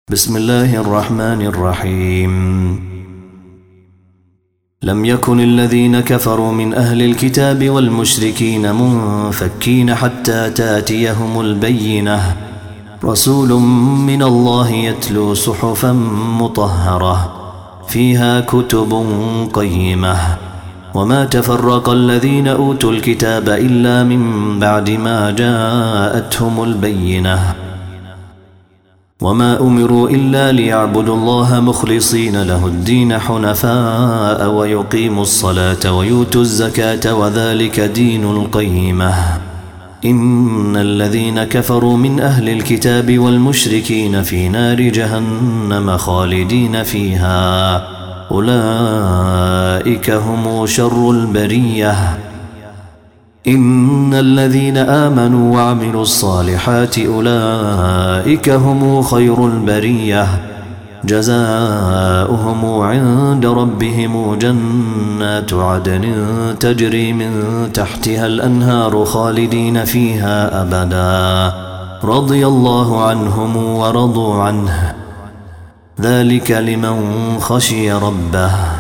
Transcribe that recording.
بسم الله الرحمن الرحيم. لم يكن الذين كفروا من أهل الكتاب والمشركين منفكين حتى تاتيهم البينة، رسول من الله يتلو صحفا مطهرة فيها كتب قيمة. وما تفرق الذين أوتوا الكتاب إلا من بعد ما جاءتهم البينة، وما أمروا إلا ليعبدوا الله مخلصين له الدين حنفاء ويقيموا الصلاة ويؤتوا الزكاة وذلك دين القيمة. إن الذين كفروا من أهل الكتاب والمشركين في نار جهنم خالدين فيها، أولئك هم شر البرية. إن الذين آمنوا وعملوا الصالحات أولئك هم خير البرية، جزاؤهم عند ربهم جنات عدن تجري من تحتها الأنهار خالدين فيها أبدا، رضي الله عنهم ورضوا عنه، ذلك لمن خشي ربه.